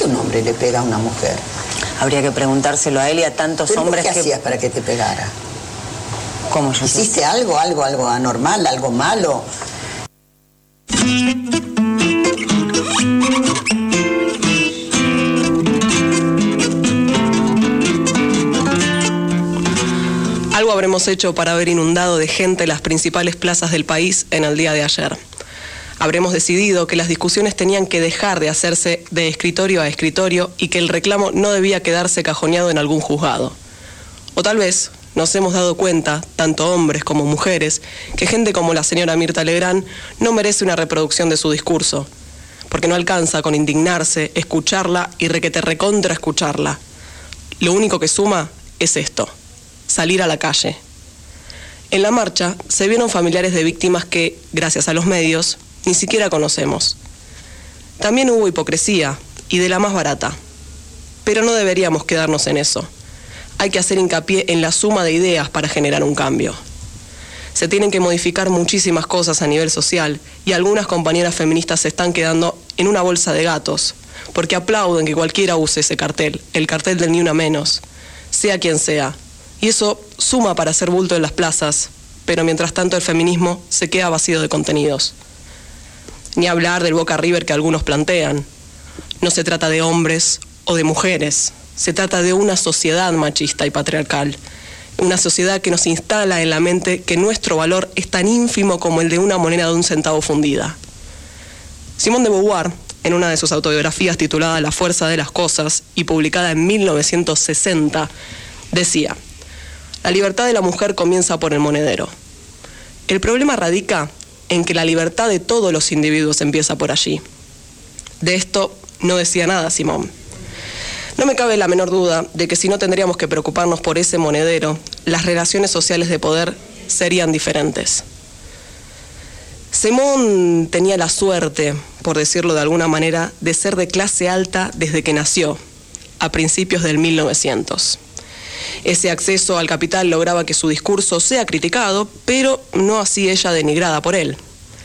un hombre le pega a una mujer? Habría que preguntárselo a él y a tantos hombres que... ¿Qué hacías para que te pegara? ¿Cómo yo sé? ¿Hiciste algo anormal, algo malo? Algo habremos hecho para haber inundado de gente las principales plazas del país en el día de ayer. Habremos decidido que las discusiones tenían que dejar de hacerse de escritorio a escritorio y que el reclamo no debía quedarse cajoneado en algún juzgado. O tal vez nos hemos dado cuenta, tanto hombres como mujeres, que gente como la señora Mirta Legrand no merece una reproducción de su discurso, porque no alcanza con indignarse, escucharla y recontra escucharla. Lo único que suma es esto: salir a la calle. En la marcha se vieron familiares de víctimas que, gracias a los medios, ni siquiera conocemos. También hubo hipocresía, y de la más barata. Pero no deberíamos quedarnos en eso. Hay que hacer hincapié en la suma de ideas para generar un cambio. Se tienen que modificar muchísimas cosas a nivel social, y algunas compañeras feministas se están quedando en una bolsa de gatos, porque aplauden que cualquiera use ese cartel, el cartel del Ni Una Menos, sea quien sea. Y eso suma para hacer bulto en las plazas, pero mientras tanto el feminismo se queda vacío de contenidos. Ni hablar del Boca River que algunos plantean. No se trata de hombres o de mujeres, se trata de una sociedad machista y patriarcal. Una sociedad que nos instala en la mente que nuestro valor es tan ínfimo como el de una moneda de 1 centavo fundida. Simone de Beauvoir, en una de sus autobiografías titulada La fuerza de las cosas y publicada en 1960, decía: la libertad de la mujer comienza por el monedero. El problema radica en que la libertad de todos los individuos empieza por allí. De esto no decía nada Simone. No me cabe la menor duda de que si no tendríamos que preocuparnos por ese monedero, las relaciones sociales de poder serían diferentes. Simone tenía la suerte, por decirlo de alguna manera, de ser de clase alta desde que nació, a principios del 1900. Ese acceso al capital lograba que su discurso sea criticado, pero no así ella denigrada por él.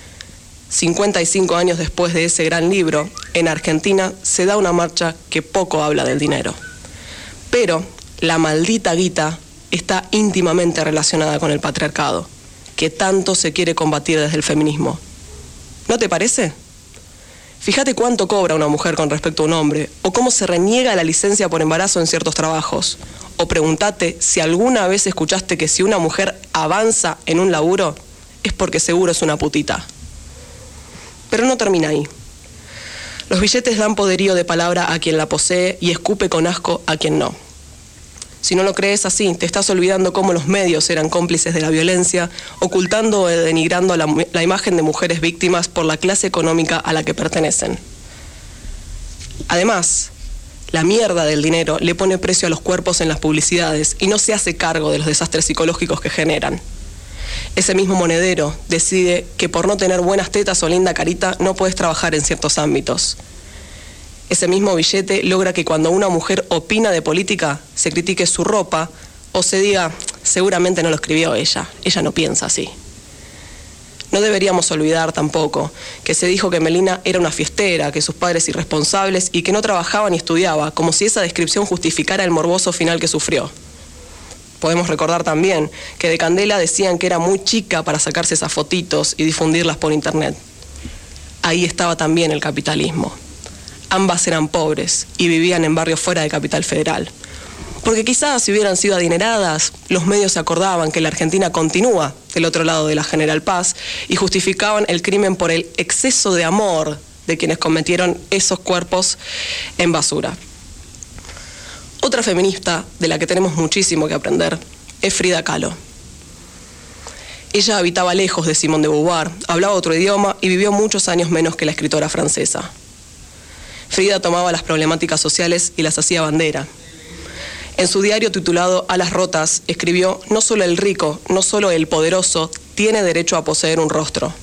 55 años después de ese gran libro, en Argentina se da una marcha que poco habla del dinero. Pero la maldita guita está íntimamente relacionada con el patriarcado, que tanto se quiere combatir desde el feminismo. ¿No te parece? Fíjate cuánto cobra una mujer con respecto a un hombre, o cómo se reniega la licencia por embarazo en ciertos trabajos. O pregúntate si alguna vez escuchaste que si una mujer avanza en un laburo, es porque seguro es una putita. Pero no termina ahí. Los billetes dan poderío de palabra a quien la posee y escupe con asco a quien no. Si no lo crees así, te estás olvidando cómo los medios eran cómplices de la violencia, ocultando o denigrando la imagen de mujeres víctimas por la clase económica a la que pertenecen. Además, la mierda del dinero le pone precio a los cuerpos en las publicidades y no se hace cargo de los desastres psicológicos que generan. Ese mismo monedero decide que por no tener buenas tetas o linda carita no puedes trabajar en ciertos ámbitos. Ese mismo billete logra que cuando una mujer opina de política se critique su ropa o se diga, seguramente no lo escribió ella no piensa así. No deberíamos olvidar tampoco que se dijo que Melina era una fiestera, que sus padres irresponsables y que no trabajaba ni estudiaba, como si esa descripción justificara el morboso final que sufrió. Podemos recordar también que de Candela decían que era muy chica para sacarse esas fotitos y difundirlas por internet. Ahí estaba también el capitalismo. Ambas eran pobres y vivían en barrios fuera de Capital Federal. Porque quizás si hubieran sido adineradas, los medios se acordaban que la Argentina continúa del otro lado de la General Paz y justificaban el crimen por el exceso de amor de quienes cometieron esos cuerpos en basura. Otra feminista de la que tenemos muchísimo que aprender es Frida Kahlo. Ella habitaba lejos de Simone de Beauvoir, hablaba otro idioma y vivió muchos años menos que la escritora francesa. Frida tomaba las problemáticas sociales y las hacía bandera. En su diario titulado Alas rotas, escribió: no solo el rico, no solo el poderoso tiene derecho a poseer un rostro.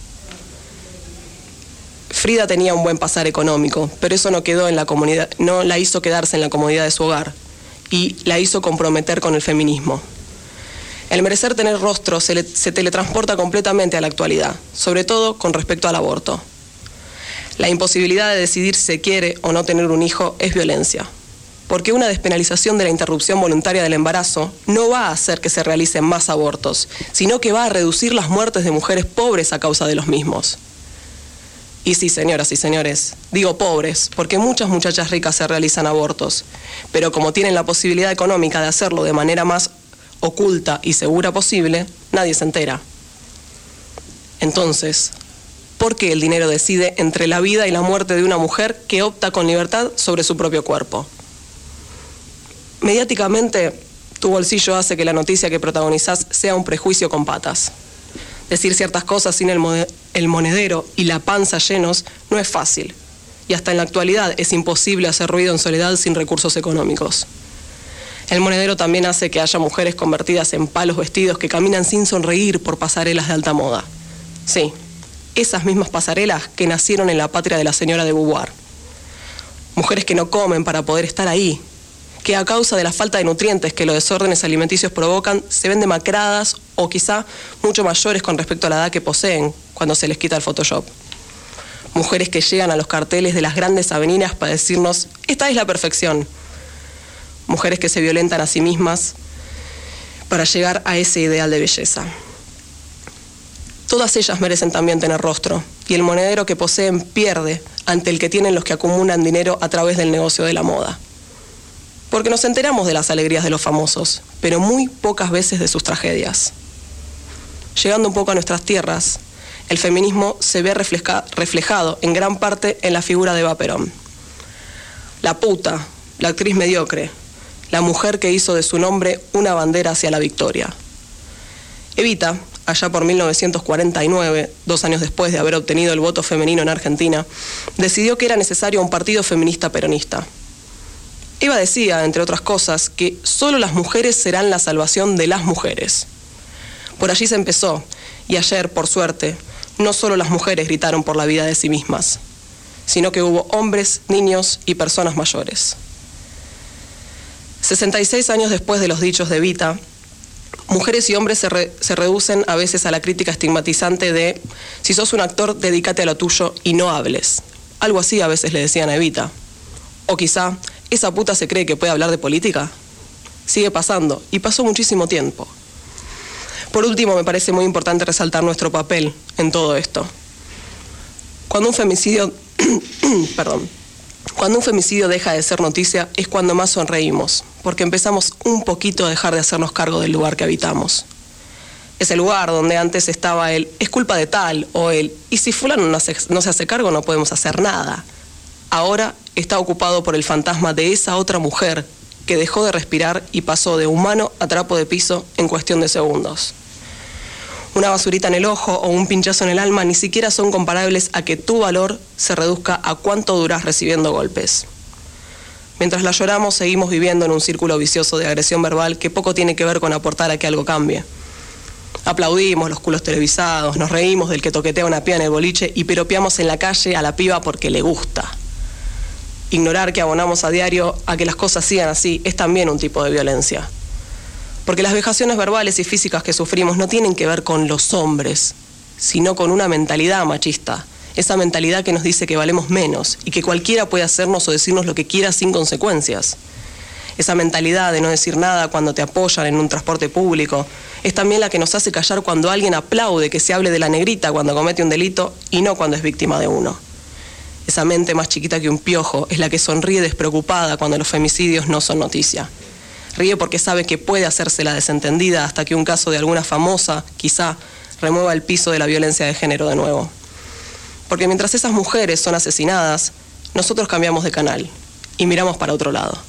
Frida tenía un buen pasar económico, pero eso no quedó en la comunidad, no la hizo quedarse en la comodidad de su hogar y la hizo comprometer con el feminismo. El merecer tener rostro se teletransporta completamente a la actualidad, sobre todo con respecto al aborto. La imposibilidad de decidir si se quiere o no tener un hijo es violencia, porque una despenalización de la interrupción voluntaria del embarazo no va a hacer que se realicen más abortos, sino que va a reducir las muertes de mujeres pobres a causa de los mismos. Y sí, señoras y señores, digo pobres, porque muchas muchachas ricas se realizan abortos, pero como tienen la posibilidad económica de hacerlo de manera más oculta y segura posible, nadie se entera. Entonces, ¿por qué el dinero decide entre la vida y la muerte de una mujer que opta con libertad sobre su propio cuerpo? Mediáticamente, tu bolsillo hace que la noticia que protagonizás sea un prejuicio con patas. Decir ciertas cosas sin el monedero y la panza llenos no es fácil, y hasta en la actualidad es imposible hacer ruido en soledad sin recursos económicos. El monedero también hace que haya mujeres convertidas en palos vestidos que caminan sin sonreír por pasarelas de alta moda. Sí, esas mismas pasarelas que nacieron en la patria de la señora de Beauvoir. Mujeres que no comen para poder estar ahí, que a causa de la falta de nutrientes que los desórdenes alimenticios provocan, se ven demacradas o quizá mucho mayores con respecto a la edad que poseen cuando se les quita el Photoshop. Mujeres que llegan a los carteles de las grandes avenidas para decirnos, esta es la perfección. Mujeres que se violentan a sí mismas para llegar a ese ideal de belleza. Todas ellas merecen también tener rostro, y el monedero que poseen pierde ante el que tienen los que acumulan dinero a través del negocio de la moda. Porque nos enteramos de las alegrías de los famosos, pero muy pocas veces de sus tragedias. Llegando un poco a nuestras tierras, el feminismo se ve reflejado en gran parte en la figura de Eva Perón. La puta, la actriz mediocre, la mujer que hizo de su nombre una bandera hacia la victoria. Evita, allá por 1949, 2 años después de haber obtenido el voto femenino en Argentina, decidió que era necesario un partido feminista peronista. Eva decía, entre otras cosas, que solo las mujeres serán la salvación de las mujeres. Por allí se empezó, y ayer, por suerte, no solo las mujeres gritaron por la vida de sí mismas, sino que hubo hombres, niños y personas mayores. 66 años después de los dichos de Evita, mujeres y hombres se reducen a veces a la crítica estigmatizante de si sos un actor, dedícate a lo tuyo y no hables. Algo así a veces le decían a Evita. O quizá, ¿esa puta se cree que puede hablar de política? Sigue pasando, y pasó muchísimo tiempo. Por último, me parece muy importante resaltar nuestro papel en todo esto. Cuando un femicidio deja de ser noticia es cuando más sonreímos, porque empezamos un poquito a dejar de hacernos cargo del lugar que habitamos. Ese lugar donde antes estaba el es culpa de tal o el y si fulano no se hace cargo no podemos hacer nada. Ahora está ocupado por el fantasma de esa otra mujer que dejó de respirar y pasó de humano a trapo de piso en cuestión de segundos. Una basurita en el ojo o un pinchazo en el alma ni siquiera son comparables a que tu valor se reduzca a cuánto durás recibiendo golpes. Mientras la lloramos, seguimos viviendo en un círculo vicioso de agresión verbal que poco tiene que ver con aportar a que algo cambie. Aplaudimos los culos televisados, nos reímos del que toquetea una piba en el boliche y piropeamos en la calle a la piba porque le gusta. Ignorar que abonamos a diario a que las cosas sigan así es también un tipo de violencia. Porque las vejaciones verbales y físicas que sufrimos no tienen que ver con los hombres, sino con una mentalidad machista. Esa mentalidad que nos dice que valemos menos y que cualquiera puede hacernos o decirnos lo que quiera sin consecuencias. Esa mentalidad de no decir nada cuando te apoyan en un transporte público es también la que nos hace callar cuando alguien aplaude que se hable de la negrita cuando comete un delito y no cuando es víctima de uno. Esa mente más chiquita que un piojo es la que sonríe despreocupada cuando los femicidios no son noticia. Ríe porque sabe que puede hacerse la desentendida hasta que un caso de alguna famosa, quizá, remueva el piso de la violencia de género de nuevo. Porque mientras esas mujeres son asesinadas, nosotros cambiamos de canal y miramos para otro lado.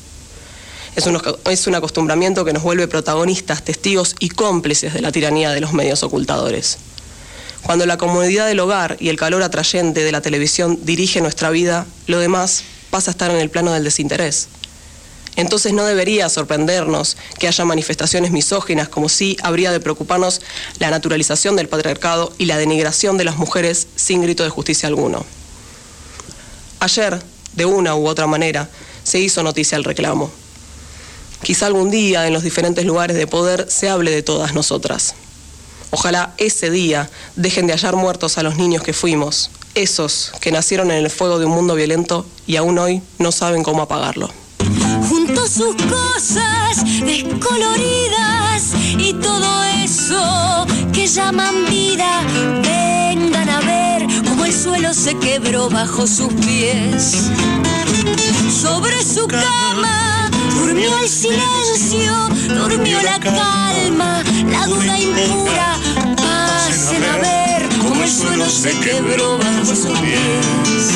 Es un acostumbramiento que nos vuelve protagonistas, testigos y cómplices de la tiranía de los medios ocultadores. Cuando la comodidad del hogar y el calor atrayente de la televisión dirige nuestra vida, lo demás pasa a estar en el plano del desinterés. Entonces no debería sorprendernos que haya manifestaciones misóginas, como si habría de preocuparnos la naturalización del patriarcado y la denigración de las mujeres sin grito de justicia alguno. Ayer, de una u otra manera, se hizo noticia el reclamo. Quizá algún día en los diferentes lugares de poder se hable de todas nosotras. Ojalá ese día dejen de hallar muertos a los niños que fuimos, Esos que nacieron en el fuego de un mundo violento y aún hoy no saben cómo apagarlo. Junto sus cosas descoloridas y todo eso que llaman vida, vengan a ver cómo el suelo se quebró bajo sus pies. Sobre su cama durmió el silencio, durmió la calma, la duda impura. Pasen a ver cómo el suelo se quebró bajo sus pies.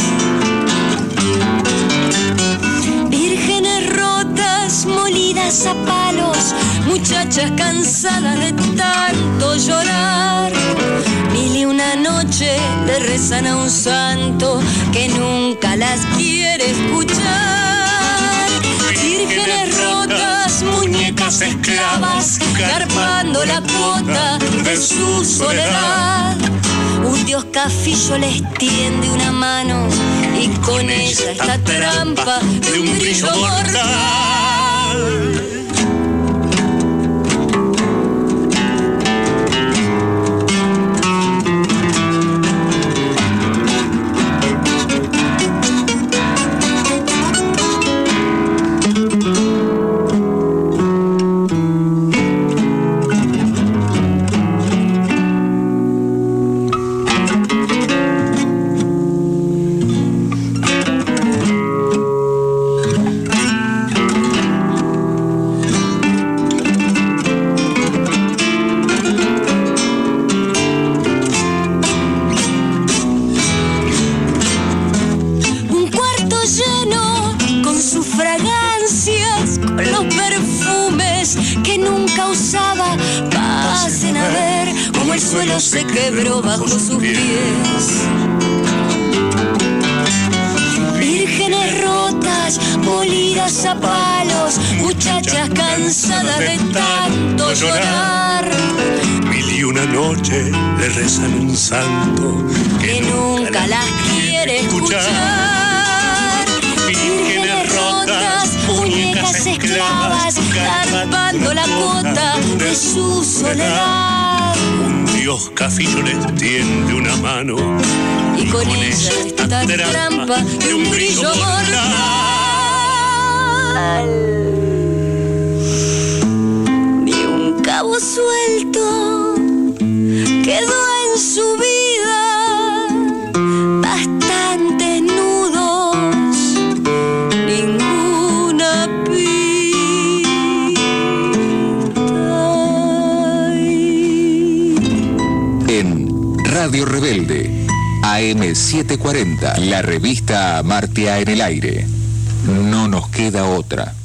Vírgenes rotas, molidas a palos, muchachas cansadas de tanto llorar. Mil y una noche le rezan a un santo que nunca las quiere escuchar. Vírgenes rotas, muñecas esclavas, garpando la cuota de su soledad. Un dios cafillo les tiende una mano y con ella esta trampa de un brillo mortal. Se quebró bajo sus pies. Vírgenes rotas, molidas a palos, muchachas cansadas de tanto llorar. Mil y una noche le rezan un santo que nunca las quiere escuchar. Vírgenes rotas, muñecas esclavas, garpando la cuota de su soledad. Dios cafillo les tiende una mano y con ella esta trampa de un brillo mortal. Ni un cabo suelto quedó en su vida, bastantes nudos, ninguna Radio Rebelde, AM740, la revista Amartya en el aire. No nos queda otra.